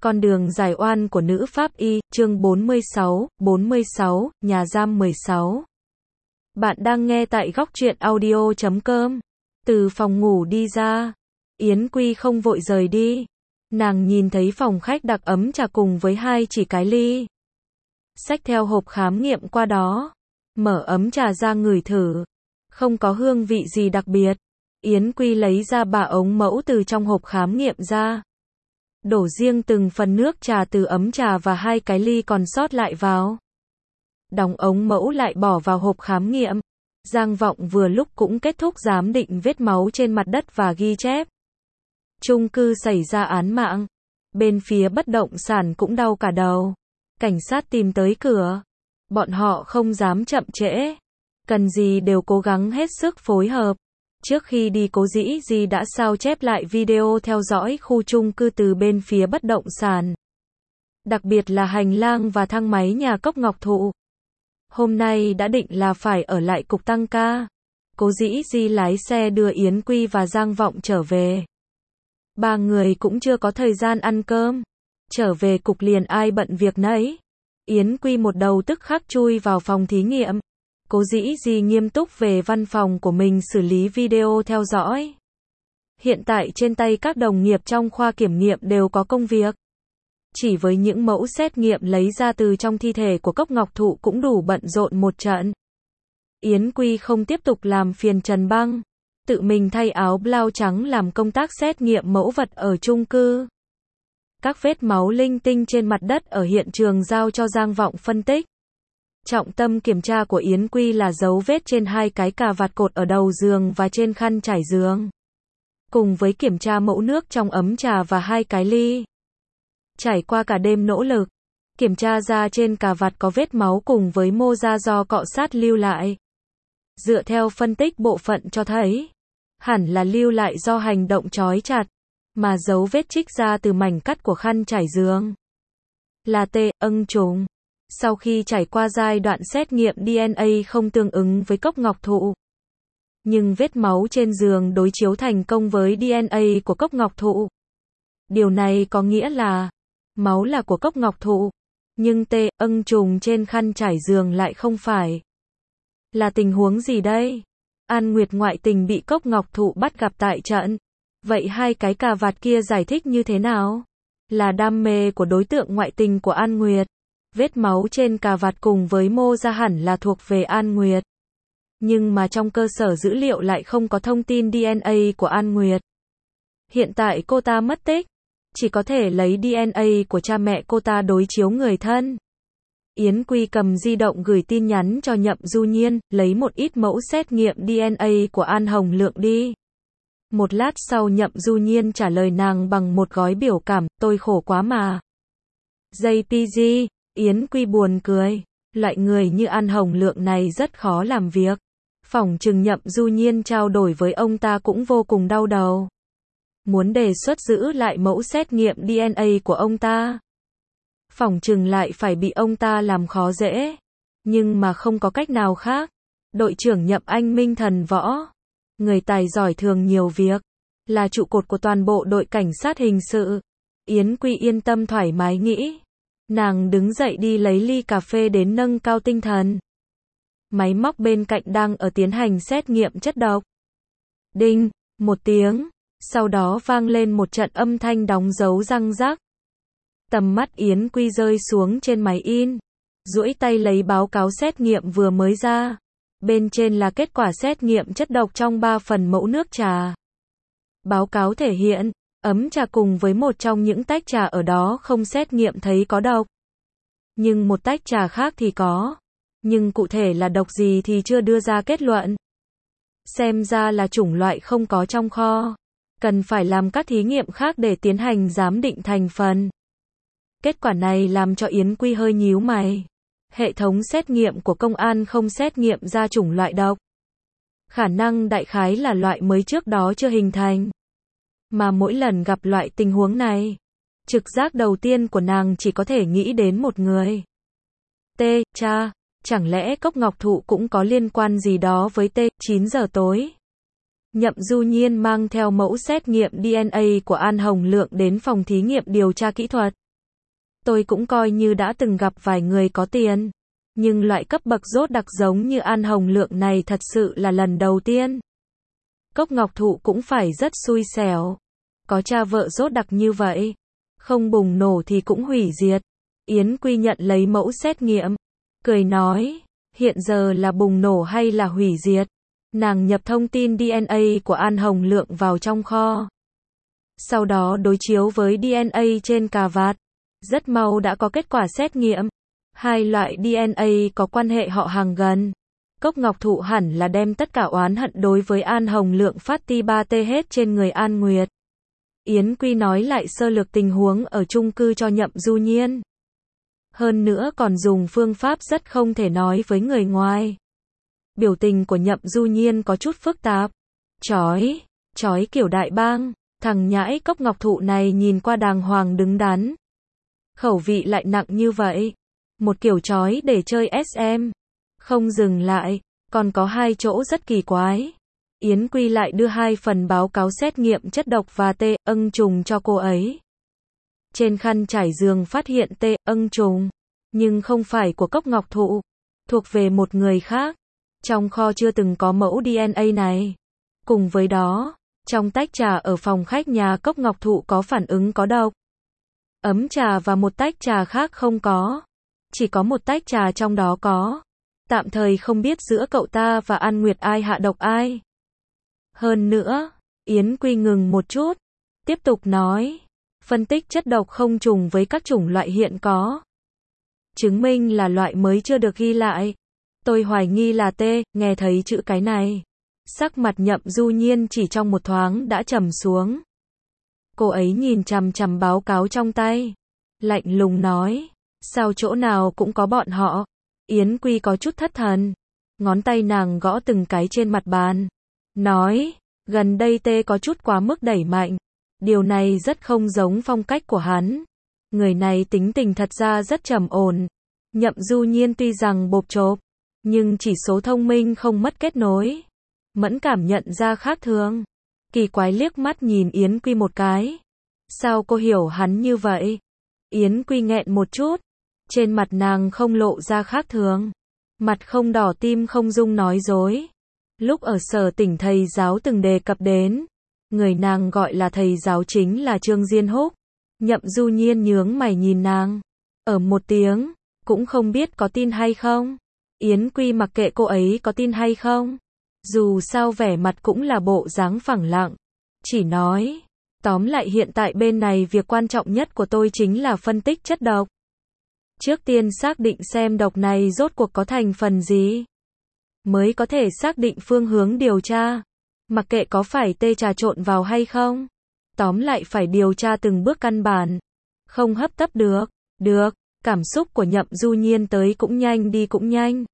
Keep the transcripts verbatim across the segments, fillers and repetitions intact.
Con đường giải oan của nữ pháp y, chương bốn mươi sáu, bốn mươi sáu, nhà giam mười sáu. Bạn đang nghe tại góc truyện audio chấm com. Từ phòng ngủ đi ra, Yến Quy không vội rời đi. Nàng nhìn thấy phòng khách đặt ấm trà cùng với hai chỉ cái ly. Xách theo hộp khám nghiệm qua đó. Mở ấm trà ra ngửi thử. Không có hương vị gì đặc biệt. Yến Quy lấy ra ba ống mẫu từ trong hộp khám nghiệm ra. Đổ riêng từng phần nước trà từ ấm trà và hai cái ly còn sót lại vào. Đóng ống mẫu lại bỏ vào hộp khám nghiệm. Giang Vọng vừa lúc cũng kết thúc giám định vết máu trên mặt đất và ghi chép. Chung cư xảy ra án mạng. Bên phía bất động sản cũng đau cả đầu. Cảnh sát tìm tới cửa. Bọn họ không dám chậm trễ. Cần gì đều cố gắng hết sức phối hợp. Trước khi đi Cố Dĩ Di đã sao chép lại video theo dõi khu chung cư từ bên phía bất động sản. Đặc biệt là hành lang và thang máy nhà Cốc Ngọc Thụ. Hôm nay đã định là phải ở lại cục tăng ca. Cố Dĩ Di lái xe đưa Yến Quy và Giang Vọng trở về. Ba người cũng chưa có thời gian ăn cơm. Trở về cục liền ai bận việc nấy. Yến Quy một đầu tức khắc chui vào phòng thí nghiệm. Cố Dĩ Di nghiêm túc về văn phòng của mình xử lý video theo dõi. Hiện tại trên tay các đồng nghiệp trong khoa kiểm nghiệm đều có công việc. Chỉ với những mẫu xét nghiệm lấy ra từ trong thi thể của Cốc Ngọc Thụ cũng đủ bận rộn một trận. Yến Quy không tiếp tục làm phiền Trần Băng. Tự mình thay áo blau trắng làm công tác xét nghiệm mẫu vật ở chung cư. Các vết máu linh tinh trên mặt đất ở hiện trường giao cho Giang Vọng phân tích. Trọng tâm kiểm tra của Yến Quy là dấu vết trên hai cái cà vạt cột ở đầu giường và trên khăn trải giường. Cùng với kiểm tra mẫu nước trong ấm trà và hai cái ly. Trải qua cả đêm nỗ lực, kiểm tra ra trên cà vạt có vết máu cùng với mô da do cọ sát lưu lại. Dựa theo phân tích bộ phận cho thấy, hẳn là lưu lại do hành động trói chặt, mà dấu vết trích ra từ mảnh cắt của khăn trải giường. Là T, ưng trùng. Sau khi trải qua giai đoạn xét nghiệm đê en a không tương ứng với Cốc Ngọc Thụ. Nhưng vết máu trên giường đối chiếu thành công với đê en a của Cốc Ngọc Thụ. Điều này có nghĩa là, máu là của Cốc Ngọc Thụ, nhưng T, ưng trùng trên khăn trải giường lại không phải. Là tình huống gì đây? An Nguyệt ngoại tình bị Cốc Ngọc Thụ bắt gặp tại trận. Vậy hai cái cà vạt kia giải thích như thế nào? Là đam mê của đối tượng ngoại tình của An Nguyệt. Vết máu trên cà vạt cùng với mô da hẳn là thuộc về An Nguyệt. Nhưng mà trong cơ sở dữ liệu lại không có thông tin đê en a của An Nguyệt. Hiện tại cô ta mất tích. Chỉ có thể lấy đê en a của cha mẹ cô ta đối chiếu người thân. Yến Quy cầm di động gửi tin nhắn cho Nhậm Du Nhiên, lấy một ít mẫu xét nghiệm đê en a của An Hồng Lượng đi. Một lát sau Nhậm Du Nhiên trả lời nàng bằng một gói biểu cảm, tôi khổ quá mà. gi pê giê, Yến Quy buồn cười. Loại người như An Hồng Lượng này rất khó làm việc. Phỏng chừng Nhậm Du Nhiên trao đổi với ông ta cũng vô cùng đau đầu. Muốn đề xuất giữ lại mẫu xét nghiệm đê en a của ông ta. Phỏng chừng lại phải bị ông ta làm khó dễ. Nhưng mà không có cách nào khác. Đội trưởng Nhậm Anh Minh thần võ. Người tài giỏi thường nhiều việc. Là trụ cột của toàn bộ đội cảnh sát hình sự. Yến Quy yên tâm thoải mái nghĩ. Nàng đứng dậy đi lấy ly cà phê đến nâng cao tinh thần. Máy móc bên cạnh đang ở tiến hành xét nghiệm chất độc. Đinh, một tiếng. Sau đó vang lên một trận âm thanh đóng dấu răng rắc. Tầm mắt Yến Quy rơi xuống trên máy in. Duỗi tay lấy báo cáo xét nghiệm vừa mới ra. Bên trên là kết quả xét nghiệm chất độc trong ba phần mẫu nước trà. Báo cáo thể hiện, ấm trà cùng với một trong những tách trà ở đó không xét nghiệm thấy có độc. Nhưng một tách trà khác thì có. Nhưng cụ thể là độc gì thì chưa đưa ra kết luận. Xem ra là chủng loại không có trong kho. Cần phải làm các thí nghiệm khác để tiến hành giám định thành phần. Kết quả này làm cho Yến Quy hơi nhíu mày. Hệ thống xét nghiệm của công an không xét nghiệm ra chủng loại độc. Khả năng đại khái là loại mới trước đó chưa hình thành. Mà mỗi lần gặp loại tình huống này, trực giác đầu tiên của nàng chỉ có thể nghĩ đến một người. T, cha, chẳng lẽ Cốc Ngọc Thụ cũng có liên quan gì đó với T, chín giờ tối. Nhậm Du Nhiên mang theo mẫu xét nghiệm đê en a của An Hồng Lượng đến phòng thí nghiệm điều tra kỹ thuật. Tôi cũng coi như đã từng gặp vài người có tiền. Nhưng loại cấp bậc rốt đặc giống như An Hồng Lượng này thật sự là lần đầu tiên. Cốc Ngọc Thụ cũng phải rất xui xẻo. Có cha vợ rốt đặc như vậy. Không bùng nổ thì cũng hủy diệt. Yến Quy nhận lấy mẫu xét nghiệm. Cười nói, hiện giờ là bùng nổ hay là hủy diệt? Nàng nhập thông tin đê en a của An Hồng Lượng vào trong kho. Sau đó đối chiếu với đê en a trên cà vạt. Rất mau đã có kết quả xét nghiệm. Hai loại đê en a có quan hệ họ hàng gần. Cốc Ngọc Thụ hẳn là đem tất cả oán hận đối với An Hồng Lượng phát ti ba tê hết trên người An Nguyệt. Yến Quy nói lại sơ lược tình huống ở chung cư cho Nhậm Du Nhiên. Hơn nữa còn dùng phương pháp rất không thể nói với người ngoài. Biểu tình của Nhậm Du Nhiên có chút phức tạp. Chói, chói kiểu đại bang, thằng nhãi Cốc Ngọc Thụ này nhìn qua đàng hoàng đứng đắn. Khẩu vị lại nặng như vậy. Một kiểu chói để chơi ét em. Không dừng lại, còn có hai chỗ rất kỳ quái. Yến Quy lại đưa hai phần báo cáo xét nghiệm chất độc và tê âng trùng cho cô ấy. Trên khăn trải giường phát hiện tê âng trùng, nhưng không phải của Cốc Ngọc Thụ, thuộc về một người khác. Trong kho chưa từng có mẫu đê en a này. Cùng với đó, trong tách trà ở phòng khách nhà Cốc Ngọc Thụ có phản ứng có độc. Ấm trà và một tách trà khác không có. Chỉ có một tách trà trong đó có. Tạm thời không biết giữa cậu ta và An Nguyệt ai hạ độc ai. Hơn nữa, Yến Quy ngừng một chút, tiếp tục nói, phân tích chất độc không trùng với các chủng loại hiện có. Chứng minh là loại mới chưa được ghi lại. Tôi hoài nghi là tê, nghe thấy chữ cái này. Sắc mặt Nhậm Du Nhiên chỉ trong một thoáng đã trầm xuống. Cô ấy nhìn chằm chằm báo cáo trong tay. Lạnh lùng nói, sao chỗ nào cũng có bọn họ. Yến Quy có chút thất thần. Ngón tay nàng gõ từng cái trên mặt bàn. Nói, gần đây tê có chút quá mức đẩy mạnh. Điều này rất không giống phong cách của hắn. Người này tính tình thật ra rất trầm ổn. Nhậm Du Nhiên tuy rằng bộp chộp, nhưng chỉ số thông minh không mất kết nối. Mẫn cảm nhận ra khác thường. Kỳ quái liếc mắt nhìn Yến Quy một cái. Sao cô hiểu hắn như vậy? Yến Quy nghẹn một chút. Trên mặt nàng không lộ ra khác thường. Mặt không đỏ tim không rung nói dối. Lúc ở Sở Tỉnh thầy giáo từng đề cập đến. Người nàng gọi là thầy giáo chính là Trương Diên Húc. Nhậm Du Nhiên nhướng mày nhìn nàng. Ở một tiếng, cũng không biết có tin hay không. Yến Quy mặc kệ cô ấy có tin hay không. Dù sao vẻ mặt cũng là bộ dáng phẳng lặng. Chỉ nói, tóm lại hiện tại bên này việc quan trọng nhất của tôi chính là phân tích chất độc. Trước tiên xác định xem độc này rốt cuộc có thành phần gì. Mới có thể xác định phương hướng điều tra. Mặc kệ có phải tê trà trộn vào hay không. Tóm lại phải điều tra từng bước căn bản. Không hấp tấp được. Được, cảm xúc của Nhậm Du Nhiên tới cũng nhanh đi cũng nhanh.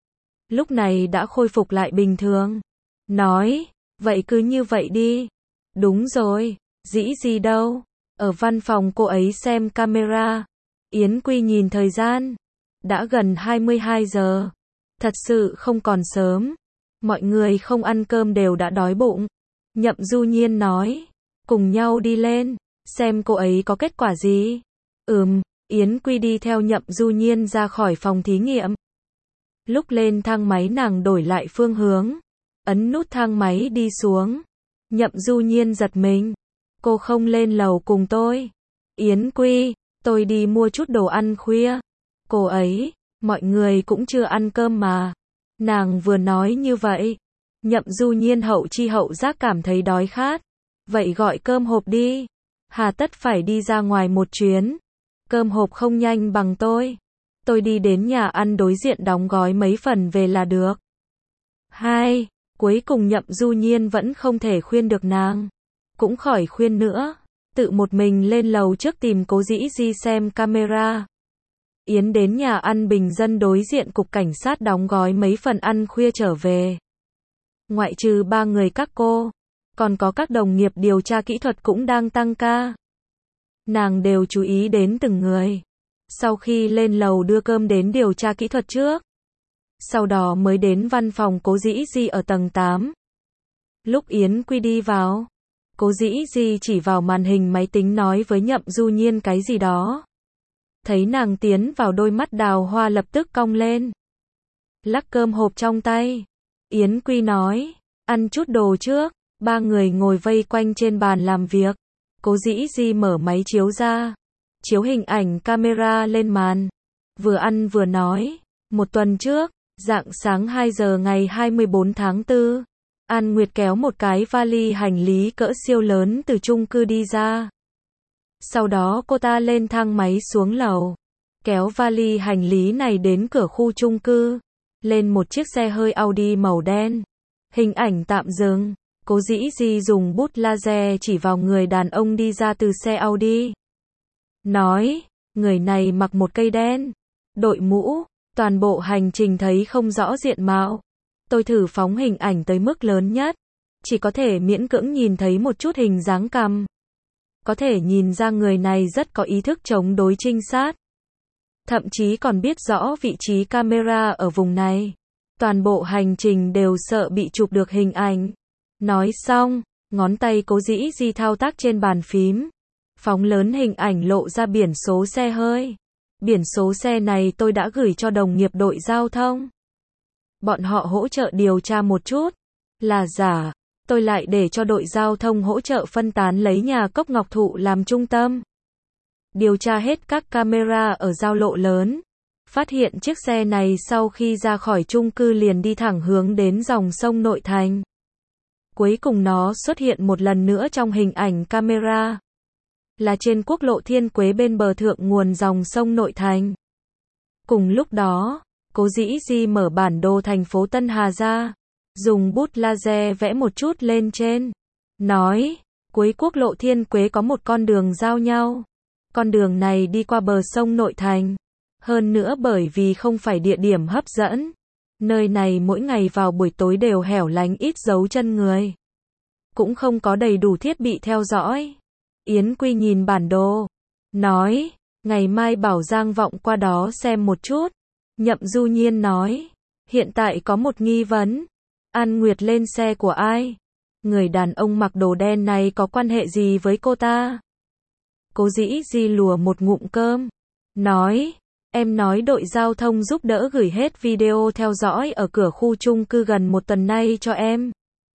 Lúc này đã khôi phục lại bình thường. Nói, vậy cứ như vậy đi. Đúng rồi, dĩ gì đâu. Ở văn phòng cô ấy xem camera. Yến Quy nhìn thời gian. Đã gần hai mươi hai giờ. Thật sự không còn sớm. Mọi người không ăn cơm đều đã đói bụng. Nhậm Du Nhiên nói. Cùng nhau đi lên. Xem cô ấy có kết quả gì. Ừm, Yến Quy đi theo Nhậm Du Nhiên ra khỏi phòng thí nghiệm. Lúc lên thang máy nàng đổi lại phương hướng. Ấn nút thang máy đi xuống. Nhậm Du Nhiên giật mình. Cô không lên lầu cùng tôi. Yến Quy, tôi đi mua chút đồ ăn khuya. Cô ấy, mọi người cũng chưa ăn cơm mà. Nàng vừa nói như vậy. Nhậm Du Nhiên hậu chi hậu giác cảm thấy đói khát. Vậy gọi cơm hộp đi. Hà tất phải đi ra ngoài một chuyến. Cơm hộp không nhanh bằng tôi. Tôi đi đến nhà ăn đối diện đóng gói mấy phần về là được. Hai, cuối cùng Nhậm Du Nhiên vẫn không thể khuyên được nàng. Cũng khỏi khuyên nữa. Tự một mình lên lầu trước tìm Cố Dĩ Di xem camera. Yến đến nhà ăn bình dân đối diện cục cảnh sát đóng gói mấy phần ăn khuya trở về. Ngoại trừ ba người các cô, còn có các đồng nghiệp điều tra kỹ thuật cũng đang tăng ca. Nàng đều chú ý đến từng người. Sau khi lên lầu đưa cơm đến điều tra kỹ thuật trước. Sau đó mới đến văn phòng Cố Dĩ Di ở tầng tám. Lúc Yến Quy đi vào, Cố Dĩ Di chỉ vào màn hình máy tính nói với Nhậm Du Nhiên cái gì đó. Thấy nàng tiến vào, đôi mắt đào hoa lập tức cong lên. Lắc cơm hộp trong tay. Yến Quy nói, ăn chút đồ trước. Ba người ngồi vây quanh trên bàn làm việc. Cố Dĩ Di mở máy chiếu ra. Chiếu hình ảnh camera lên màn. Vừa ăn vừa nói, một tuần trước, rạng sáng hai giờ ngày hai mươi bốn tháng tư, An Nguyệt kéo một cái vali hành lý cỡ siêu lớn từ chung cư đi ra. Sau đó cô ta lên thang máy xuống lầu, kéo vali hành lý này đến cửa khu chung cư, lên một chiếc xe hơi Audi màu đen. Hình ảnh tạm dừng, Cố Dĩ Di dùng bút laser chỉ vào người đàn ông đi ra từ xe Audi. Nói, người này mặc một cây đen, đội mũ, toàn bộ hành trình thấy không rõ diện mạo. Tôi thử phóng hình ảnh tới mức lớn nhất, chỉ có thể miễn cưỡng nhìn thấy một chút hình dáng cằm. Có thể nhìn ra người này rất có ý thức chống đối trinh sát. Thậm chí còn biết rõ vị trí camera ở vùng này. Toàn bộ hành trình đều sợ bị chụp được hình ảnh. Nói xong, ngón tay Cố Dĩ Di thao tác trên bàn phím. Phóng lớn hình ảnh lộ ra biển số xe hơi. Biển số xe này tôi đã gửi cho đồng nghiệp đội giao thông. Bọn họ hỗ trợ điều tra một chút. Là giả. Tôi lại để cho đội giao thông hỗ trợ phân tán lấy nhà Cốc Ngọc Thụ làm trung tâm. Điều tra hết các camera ở giao lộ lớn. Phát hiện chiếc xe này sau khi ra khỏi chung cư liền đi thẳng hướng đến dòng sông Nội Thành. Cuối cùng nó xuất hiện một lần nữa trong hình ảnh camera. Là trên quốc lộ Thiên Quế bên bờ thượng nguồn dòng sông Nội Thành. Cùng lúc đó, Cố Dĩ Di mở bản đồ thành phố Tân Hà ra. Dùng bút laser vẽ một chút lên trên. Nói, cuối quốc lộ Thiên Quế có một con đường giao nhau. Con đường này đi qua bờ sông Nội Thành. Hơn nữa bởi vì không phải địa điểm hấp dẫn. Nơi này mỗi ngày vào buổi tối đều hẻo lánh ít dấu chân người. Cũng không có đầy đủ thiết bị theo dõi. Yến Quy nhìn bản đồ. Nói, ngày mai bảo Giang Vọng qua đó xem một chút. Nhậm Du Nhiên nói, hiện tại có một nghi vấn. An Nguyệt lên xe của ai? Người đàn ông mặc đồ đen này có quan hệ gì với cô ta? Cố Dĩ Di lùa một ngụm cơm. Nói, em nói đội giao thông giúp đỡ gửi hết video theo dõi ở cửa khu chung cư gần một tuần nay cho em.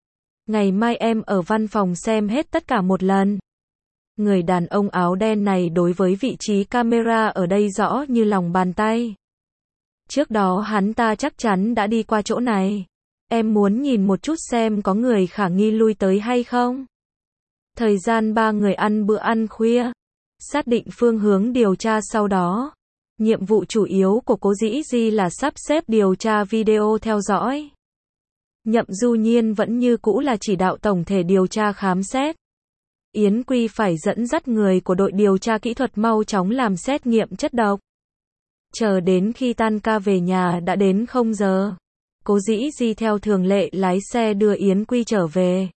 Ngày mai em ở văn phòng xem hết tất cả một lần. Người đàn ông áo đen này đối với vị trí camera ở đây rõ như lòng bàn tay. Trước đó hắn ta chắc chắn đã đi qua chỗ này. Em muốn nhìn một chút xem có người khả nghi lui tới hay không. Thời gian ba người ăn bữa ăn khuya. Xác định phương hướng điều tra sau đó. Nhiệm vụ chủ yếu của Cố Dĩ Di là sắp xếp điều tra video theo dõi. Nhậm Du Nhiên vẫn như cũ là chỉ đạo tổng thể điều tra khám xét. Yến Quy phải dẫn dắt người của đội điều tra kỹ thuật mau chóng làm xét nghiệm chất độc. Chờ đến khi tan ca về nhà đã đến không giờ. Cố Dĩ Di theo thường lệ lái xe đưa Yến Quy trở về.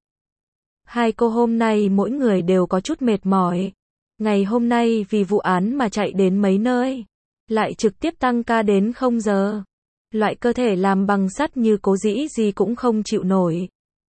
Hai cô hôm nay mỗi người đều có chút mệt mỏi. Ngày hôm nay vì vụ án mà chạy đến mấy nơi. Lại trực tiếp tăng ca đến không giờ. Loại cơ thể làm bằng sắt như Cố Dĩ Di cũng không chịu nổi.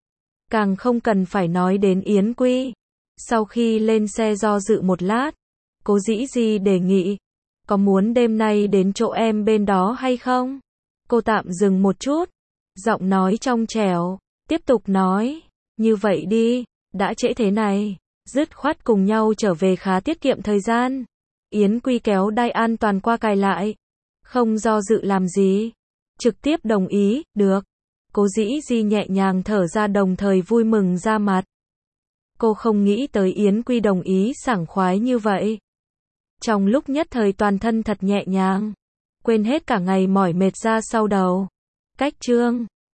Càng không cần phải nói đến Yến Quy. Sau khi lên xe do dự một lát, Cố Dĩ Di đề nghị, có muốn đêm nay đến chỗ em bên đó hay không? Cô tạm dừng một chút, giọng nói trong trẻo, tiếp tục nói, như vậy đi, đã trễ thế này, dứt khoát cùng nhau trở về khá tiết kiệm thời gian. Yến Quy kéo đai an toàn qua cài lại, không do dự làm gì, trực tiếp đồng ý, được. Cố Dĩ Di nhẹ nhàng thở ra đồng thời vui mừng ra mặt. Cô không nghĩ tới Yến Quy đồng ý sảng khoái như vậy. Trong lúc nhất thời toàn thân thật nhẹ nhàng, quên hết cả ngày mỏi mệt ra sau đầu. Cách chương